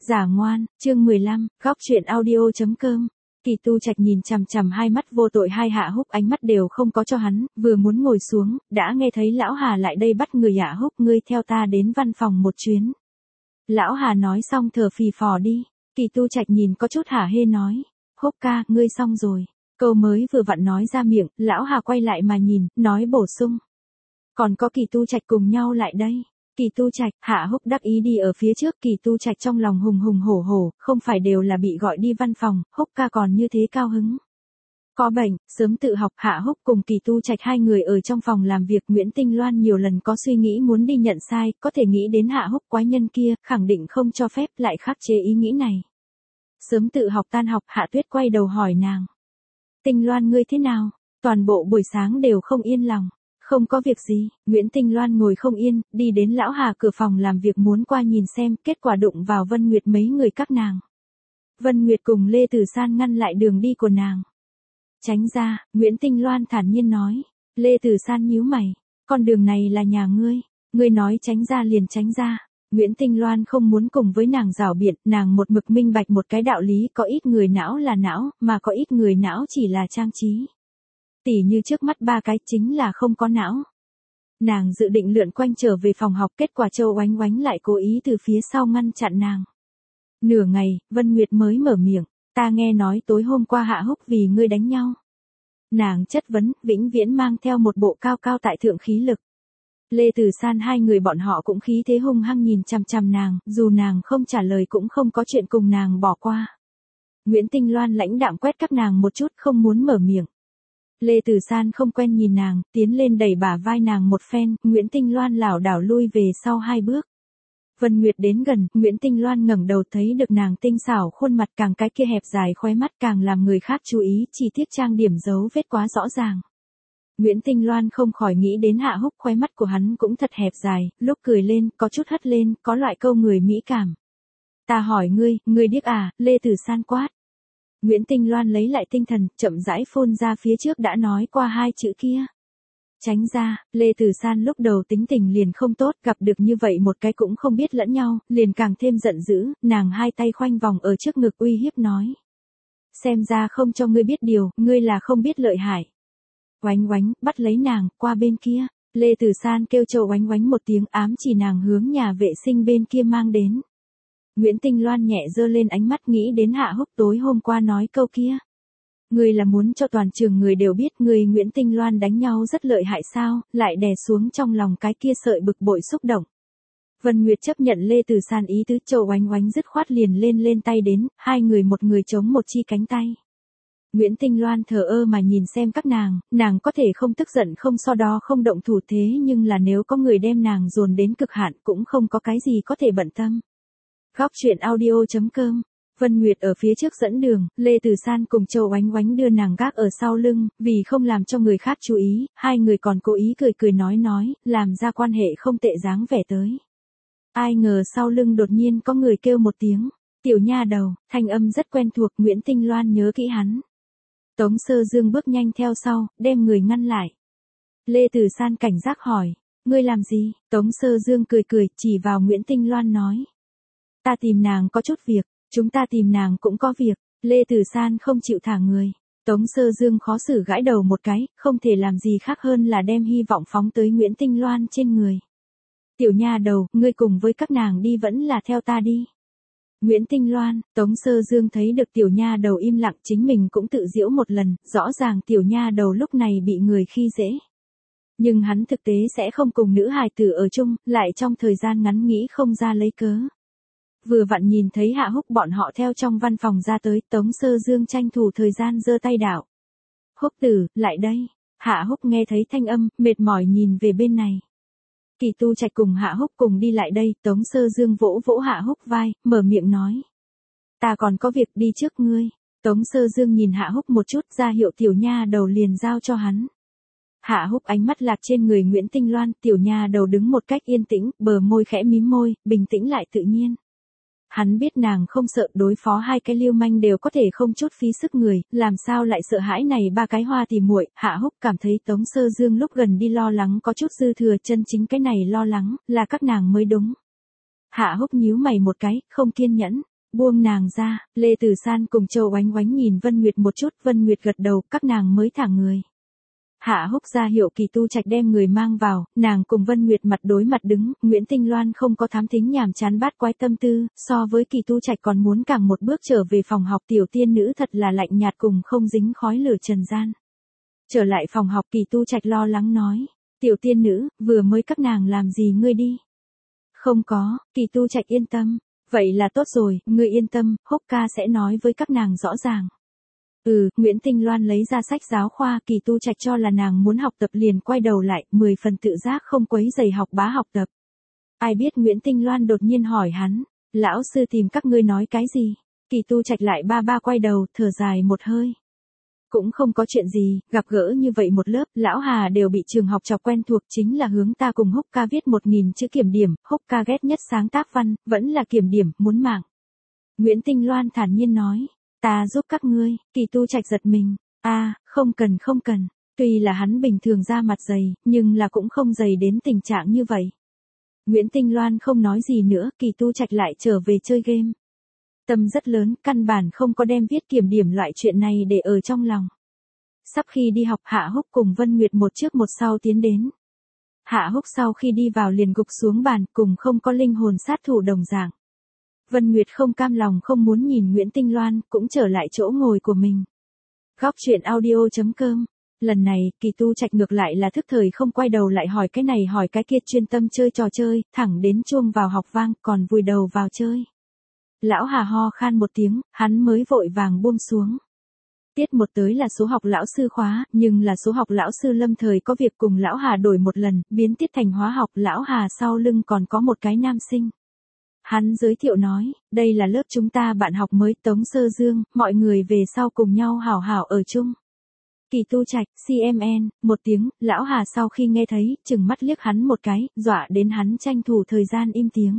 Giả ngoan, chương 15, góc chuyện audio.com. Kỳ Tu Trạch nhìn chằm chằm hai mắt vô tội hai Hạ Húc, ánh mắt đều không có cho hắn, vừa muốn ngồi xuống, đã nghe thấy lão Hà lại đây bắt người. Hạ Húc, ngươi theo ta đến văn phòng một chuyến. Lão Hà nói xong thở phì phò đi. Kỳ Tu Trạch nhìn có chút hả hê nói, Húc ca, ngươi xong rồi. Câu mới vừa vặn nói ra miệng, lão Hà quay lại mà nhìn, nói bổ sung. Còn có Kỳ Tu Trạch cùng nhau lại đây. Kỳ Tu Trạch, Hạ Húc đắc ý đi ở phía trước. Kỳ Tu Trạch trong lòng hùng hùng hổ hổ, không phải đều là bị gọi đi văn phòng, Húc ca còn như thế cao hứng. Có bệnh, sớm tự học. Hạ Húc cùng Kỳ Tu Trạch hai người ở trong phòng làm việc. Nguyễn Tinh Loan nhiều lần có suy nghĩ muốn đi nhận sai, có thể nghĩ đến Hạ Húc quái nhân kia, khẳng định không cho phép, lại khắc chế ý nghĩ này. Sớm tự học tan học, Hạ Tuyết quay đầu hỏi nàng. Tinh Loan ngươi thế nào? Toàn bộ buổi sáng đều không yên lòng. Không có việc gì, Nguyễn Tinh Loan ngồi không yên, đi đến lão Hà cửa phòng làm việc muốn qua nhìn xem, kết quả đụng vào Vân Nguyệt mấy người các nàng. Vân Nguyệt cùng Lê Tử San ngăn lại đường đi của nàng. Tránh ra, Nguyễn Tinh Loan thản nhiên nói. Lê Tử San nhíu mày, con đường này là nhà ngươi nói tránh ra liền tránh ra. Nguyễn Tinh Loan không muốn cùng với nàng rảo biện, nàng một mực minh bạch một cái đạo lý, có ít người não là não, mà có ít người não chỉ là trang trí. Tỉ như trước mắt ba cái chính là không có não. Nàng dự định lượn quanh trở về phòng học, kết quả Châu Oánh Oánh lại cố ý từ phía sau ngăn chặn nàng. Nửa ngày, Vân Nguyệt mới mở miệng, ta nghe nói tối hôm qua Hạ Húc vì ngươi đánh nhau. Nàng chất vấn, vĩnh viễn mang theo một bộ cao cao tại thượng khí lực. Lê Tử San hai người bọn họ cũng khí thế hung hăng nhìn chằm chằm nàng, dù nàng không trả lời cũng không có chuyện cùng nàng bỏ qua. Nguyễn Tinh Loan lãnh đạm quét các nàng một chút, không muốn mở miệng. Lê Tử San không quen nhìn nàng, tiến lên đẩy bả vai nàng một phen, Nguyễn Tinh Loan lảo đảo lui về sau hai bước. Vân Nguyệt đến gần, Nguyễn Tinh Loan ngẩng đầu thấy được nàng tinh xảo khuôn mặt, càng cái kia hẹp dài khóe mắt càng làm người khác chú ý, chi tiết trang điểm dấu vết quá rõ ràng. Nguyễn Tinh Loan không khỏi nghĩ đến Hạ Húc, khóe mắt của hắn cũng thật hẹp dài, lúc cười lên, có chút hất lên, có loại câu người mỹ cảm. Ta hỏi ngươi điếc à? Lê Tử San quát. Nguyễn Tinh Loan lấy lại tinh thần, chậm rãi phun ra phía trước đã nói qua hai chữ kia. Tránh ra. Lê Tử San lúc đầu tính tình liền không tốt, gặp được như vậy một cái cũng không biết lẫn nhau, liền càng thêm giận dữ, nàng hai tay khoanh vòng ở trước ngực uy hiếp nói. Xem ra không cho ngươi biết điều, ngươi là không biết lợi hại. Oánh Oánh, bắt lấy nàng, qua bên kia. Lê Tử San kêu Châu Oánh Oánh một tiếng, ám chỉ nàng hướng nhà vệ sinh bên kia mang đến. Nguyễn Tinh Loan nhẹ giơ lên ánh mắt, nghĩ đến Hạ Húc tối hôm qua nói câu kia. Ngươi là muốn cho toàn trường người đều biết ngươi Nguyễn Tinh Loan đánh nhau rất lợi hại sao, lại đè xuống trong lòng cái kia sợi bực bội xúc động. Vân Nguyệt chấp nhận Lê Tử San ý tứ, Châu Oánh Oánh dứt khoát liền lên tay đến, hai người một người chống một chi cánh tay. Nguyễn Tinh Loan thờ ơ mà nhìn xem các nàng có thể không tức giận không so đo không động thủ, thế nhưng là nếu có người đem nàng dồn đến cực hạn cũng không có cái gì có thể bận tâm. Góc chuyện audio.com. Vân Nguyệt ở phía trước dẫn đường, Lê Tử San cùng Châu Oánh Oánh đưa nàng gác ở sau lưng, vì không làm cho người khác chú ý, hai người còn cố ý cười nói, làm ra quan hệ không tệ dáng vẻ tới. Ai ngờ sau lưng đột nhiên có người kêu một tiếng, tiểu nha đầu, thanh âm rất quen thuộc, Nguyễn Tinh Loan nhớ kỹ hắn. Tống Sơ Dương bước nhanh theo sau, đem người ngăn lại. Lê Tử San cảnh giác hỏi, ngươi làm gì? Tống Sơ Dương cười, chỉ vào Nguyễn Tinh Loan nói. Ta tìm nàng có chút việc, chúng ta tìm nàng cũng có việc. Lê Tử San không chịu thả người. Tống Sơ Dương khó xử gãi đầu một cái, không thể làm gì khác hơn là đem hy vọng phóng tới Nguyễn Tinh Loan trên người. Tiểu nha đầu, ngươi cùng với các nàng đi vẫn là theo ta đi. Nguyễn Tinh Loan, Tống Sơ Dương thấy được tiểu nha đầu im lặng, chính mình cũng tự giễu một lần, rõ ràng tiểu nha đầu lúc này bị người khi dễ. Nhưng hắn thực tế sẽ không cùng nữ hài tử ở chung, lại trong thời gian ngắn nghĩ không ra lấy cớ. Vừa vặn nhìn thấy Hạ Húc bọn họ theo trong văn phòng ra tới, Tống Sơ Dương tranh thủ thời gian giơ tay đạo. Húc tử, lại đây. Hạ Húc nghe thấy thanh âm, mệt mỏi nhìn về bên này. Kỳ Tu Trạch cùng Hạ Húc cùng đi lại đây, Tống Sơ Dương vỗ vỗ Hạ Húc vai, mở miệng nói. Ta còn có việc đi trước ngươi. Tống Sơ Dương nhìn Hạ Húc một chút, ra hiệu tiểu nha đầu liền giao cho hắn. Hạ Húc ánh mắt lạc trên người Nguyễn Tinh Loan, tiểu nha đầu đứng một cách yên tĩnh, bờ môi khẽ mím môi, bình tĩnh lại tự nhiên. Hắn biết nàng không sợ, đối phó hai cái lưu manh đều có thể không chút phí sức người, làm sao lại sợ hãi này ba cái hoa tỉ muội. Hạ Húc cảm thấy Tống Sơ Dương lúc gần đi lo lắng có chút dư thừa, chân chính cái này lo lắng là các nàng mới đúng. Hạ Húc nhíu mày một cái, không kiên nhẫn. Buông nàng ra, Lê Tử San cùng Châu Oánh Oánh nhìn Vân Nguyệt một chút, Vân Nguyệt gật đầu, các nàng mới thả người. Hạ Húc ra hiệu Kỳ Tu Trạch đem người mang vào, nàng cùng Vân Nguyệt mặt đối mặt đứng, Nguyễn Tinh Loan không có thám thính nhàm chán bát quái tâm tư, so với Kỳ Tu Trạch còn muốn càng một bước trở về phòng học, tiểu tiên nữ thật là lạnh nhạt cùng không dính khói lửa trần gian. Trở lại phòng học, Kỳ Tu Trạch lo lắng nói, tiểu tiên nữ, vừa mới các nàng làm gì ngươi đi? Không có, Kỳ Tu Trạch yên tâm, vậy là tốt rồi, ngươi yên tâm, Húc ca sẽ nói với các nàng rõ ràng. Nguyễn Tinh Loan lấy ra sách giáo khoa, Kỳ Tu Trạch cho là nàng muốn học tập liền quay đầu lại, 10 phần tự giác không quấy rầy học bá học tập. Ai biết Nguyễn Tinh Loan đột nhiên hỏi hắn, lão sư tìm các ngươi nói cái gì? Kỳ Tu Trạch lại ba quay đầu, thở dài một hơi. Cũng không có chuyện gì, gặp gỡ như vậy một lớp, lão Hà đều bị trường học chọc quen thuộc, chính là hướng ta cùng Húc ca viết 1000 chữ kiểm điểm, Húc ca ghét nhất sáng tác văn, vẫn là kiểm điểm, muốn mạng. Nguyễn Tinh Loan thản nhiên nói, ta giúp các ngươi. Kỳ Tu Trạch giật mình, không cần, tuy là hắn bình thường ra mặt dày, nhưng là cũng không dày đến tình trạng như vậy. Nguyễn Tinh Loan không nói gì nữa, Kỳ Tu Trạch lại trở về chơi game. Tâm rất lớn, căn bản không có đem viết kiểm điểm loại chuyện này để ở trong lòng. Sắp khi đi học, Hạ Húc cùng Vân Nguyệt một trước một sau tiến đến. Hạ Húc sau khi đi vào liền gục xuống bàn, cùng không có linh hồn sát thủ đồng dạng. Vân Nguyệt không cam lòng không muốn nhìn Nguyễn Tinh Loan, cũng trở lại chỗ ngồi của mình. Góc truyện audio.com. Lần này, Kỳ Tu Trạch ngược lại là thức thời không quay đầu lại hỏi cái này hỏi cái kia, chuyên tâm chơi trò chơi, thẳng đến chuông vào học vang, còn vùi đầu vào chơi. Lão Hà ho khan một tiếng, hắn mới vội vàng buông xuống. Tiết một tới là số học lão sư khóa, nhưng là số học lão sư lâm thời có việc cùng lão Hà đổi một lần, biến tiết thành hóa học, lão Hà sau lưng còn có một cái nam sinh. Hắn giới thiệu nói, đây là lớp chúng ta bạn học mới Tống Sơ Dương, mọi người về sau cùng nhau hảo hảo ở chung. Kỳ Tu Trạch, CMN, một tiếng, lão Hà sau khi nghe thấy, chừng mắt liếc hắn một cái, dọa đến hắn tranh thủ thời gian im tiếng.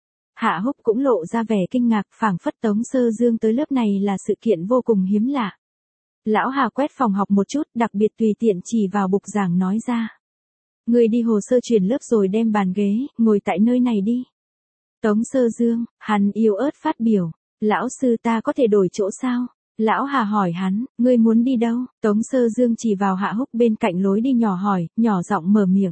Hạ Húc cũng lộ ra vẻ kinh ngạc, phảng phất Tống Sơ Dương tới lớp này là sự kiện vô cùng hiếm lạ. Lão Hà quét phòng học một chút, đặc biệt tùy tiện chỉ vào bục giảng nói ra. Người đi hồ sơ chuyển lớp rồi đem bàn ghế, ngồi tại nơi này đi. Tống Sơ Dương, hắn yếu ớt phát biểu, lão sư ta có thể đổi chỗ sao? Lão Hà hỏi hắn, ngươi muốn đi đâu? Tống Sơ Dương chỉ vào Hạ Húc bên cạnh lối đi nhỏ hỏi, nhỏ giọng mở miệng.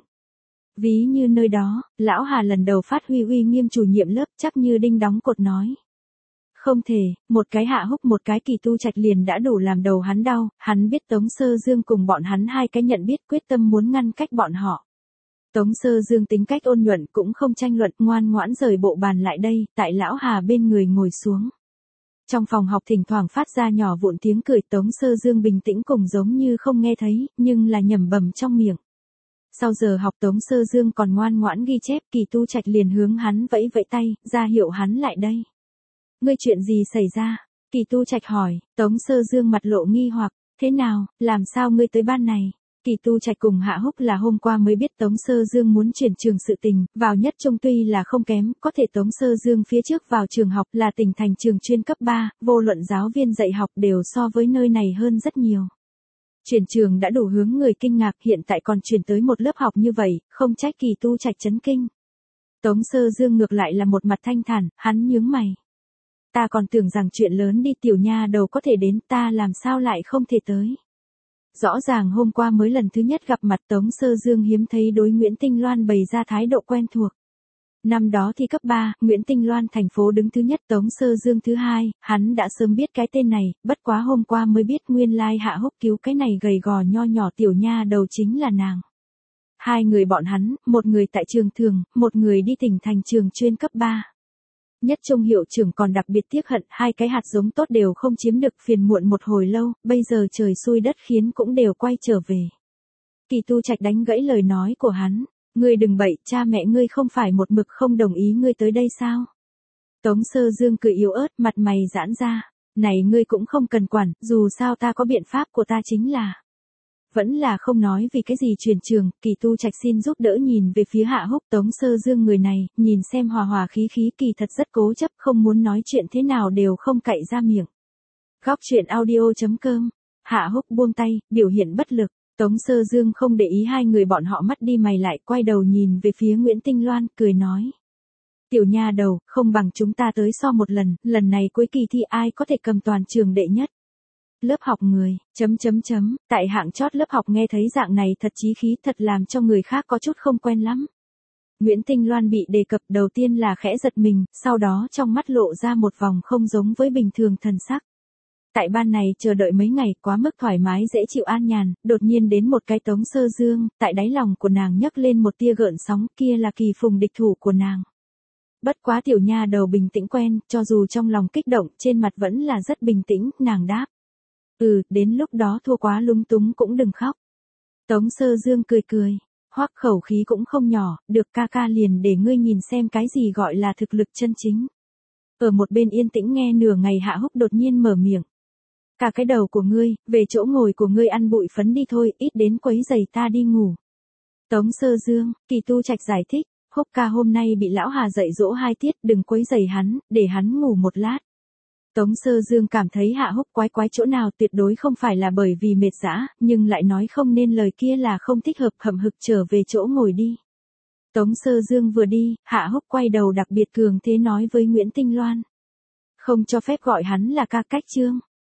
Ví như nơi đó, lão Hà lần đầu phát huy uy nghiêm chủ nhiệm lớp, chắc như đinh đóng cột nói. Không thể, một cái Hạ Húc một cái Kỳ Tu Trạch liền đã đủ làm đầu hắn đau, hắn biết Tống Sơ Dương cùng bọn hắn hai cái nhận biết quyết tâm muốn ngăn cách bọn họ. Tống Sơ Dương tính cách ôn nhuận cũng không tranh luận, ngoan ngoãn rời bộ bàn lại đây, tại lão Hà bên người ngồi xuống. Trong phòng học thỉnh thoảng phát ra nhỏ vụn tiếng cười, Tống Sơ Dương bình tĩnh cùng giống như không nghe thấy, nhưng là nhẩm bẩm trong miệng. Sau giờ học Tống Sơ Dương còn ngoan ngoãn ghi chép, Kỳ Tu Trạch liền hướng hắn vẫy vẫy tay, ra hiệu hắn lại đây. Ngươi chuyện gì xảy ra? Kỳ Tu Trạch hỏi, Tống Sơ Dương mặt lộ nghi hoặc, thế nào, làm sao ngươi tới ban này? Kỳ Tu Trạch cùng Hạ Húc là hôm qua mới biết Tống Sơ Dương muốn chuyển trường sự tình, vào nhất trung tuy là không kém, có thể Tống Sơ Dương phía trước vào trường học là tỉnh thành trường chuyên cấp 3, vô luận giáo viên dạy học đều so với nơi này hơn rất nhiều. Chuyển trường đã đủ hướng người kinh ngạc, hiện tại còn chuyển tới một lớp học như vậy, không trách Kỳ Tu Trạch chấn kinh. Tống Sơ Dương ngược lại là một mặt thanh thản, hắn nhướng mày. Ta còn tưởng rằng chuyện lớn đi, tiểu nha đầu có thể đến, ta làm sao lại không thể tới. Rõ ràng hôm qua mới lần thứ nhất gặp mặt, Tống Sơ Dương hiếm thấy đối Nguyễn Tinh Loan bày ra thái độ quen thuộc. Năm đó thi cấp 3, Nguyễn Tinh Loan thành phố đứng thứ nhất, Tống Sơ Dương thứ hai, hắn đã sớm biết cái tên này, bất quá hôm qua mới biết nguyên lai Hạ Húc cứu cái này gầy gò nho nhỏ tiểu nha đầu chính là nàng. Hai người bọn hắn, một người tại trường thường, một người đi tỉnh thành trường chuyên cấp 3. Nhất trung hiệu trưởng còn đặc biệt tiếc hận, hai cái hạt giống tốt đều không chiếm được, phiền muộn một hồi lâu, bây giờ trời xui đất khiến cũng đều quay trở về. Kỳ Tu Trạch đánh gãy lời nói của hắn, ngươi đừng bậy, cha mẹ ngươi không phải một mực không đồng ý ngươi tới đây sao? Tống Sơ Dương cười yếu ớt, mặt mày giãn ra, này ngươi cũng không cần quản, dù sao ta có biện pháp của ta chính là. Vẫn là không nói vì cái gì chuyển trường, Kỳ Tu Trạch xin giúp đỡ nhìn về phía Hạ Húc. Tống Sơ Dương người này, nhìn xem hòa hòa khí khí, kỳ thật rất cố chấp, không muốn nói chuyện thế nào đều không cậy ra miệng. Góc truyện audio.com. Hạ Húc buông tay, biểu hiện bất lực. Tống Sơ Dương không để ý hai người bọn họ mắt đi mày lại, quay đầu nhìn về phía Nguyễn Tinh Loan, cười nói. Tiểu nha đầu, không bằng chúng ta tới so một lần này cuối kỳ thi ai có thể cầm toàn trường đệ nhất. Lớp học người, tại hạng chót lớp học nghe thấy dạng này thật chí khí thật làm cho người khác có chút không quen lắm. Nguyễn Tinh Loan bị đề cập đầu tiên là khẽ giật mình, sau đó trong mắt lộ ra một vòng không giống với bình thường thần sắc. Tại ban này chờ đợi mấy ngày quá mức thoải mái dễ chịu an nhàn, đột nhiên đến một cái Tống Sơ Dương, tại đáy lòng của nàng nhấc lên một tia gợn sóng, kia là Kỳ Phùng địch thủ của nàng. Bất quá tiểu nha đầu bình tĩnh quen, cho dù trong lòng kích động, trên mặt vẫn là rất bình tĩnh, nàng đáp. Đến lúc đó thua quá lung túng cũng đừng khóc. Tống Sơ Dương cười cười, hoắc khẩu khí cũng không nhỏ, được ca ca liền để ngươi nhìn xem cái gì gọi là thực lực chân chính. Ở một bên yên tĩnh nghe nửa ngày Hạ Húc đột nhiên mở miệng. Cả cái đầu của ngươi, về chỗ ngồi của ngươi ăn bụi phấn đi thôi, ít đến quấy giày ta đi ngủ. Tống Sơ Dương, Kỳ Tu Trạch giải thích, Húc ca hôm nay bị lão Hà dạy dỗ 2 tiết, đừng quấy giày hắn, để hắn ngủ một lát. Tống Sơ Dương cảm thấy Hạ Húc quái chỗ nào tuyệt đối không phải là bởi vì mệt dã, nhưng lại nói không nên lời kia là không thích hợp, hậm hực trở về chỗ ngồi đi. Tống Sơ Dương vừa đi, Hạ Húc quay đầu đặc biệt cường thế nói với Nguyễn Tinh Loan. Không cho phép gọi hắn là ca cách Trương.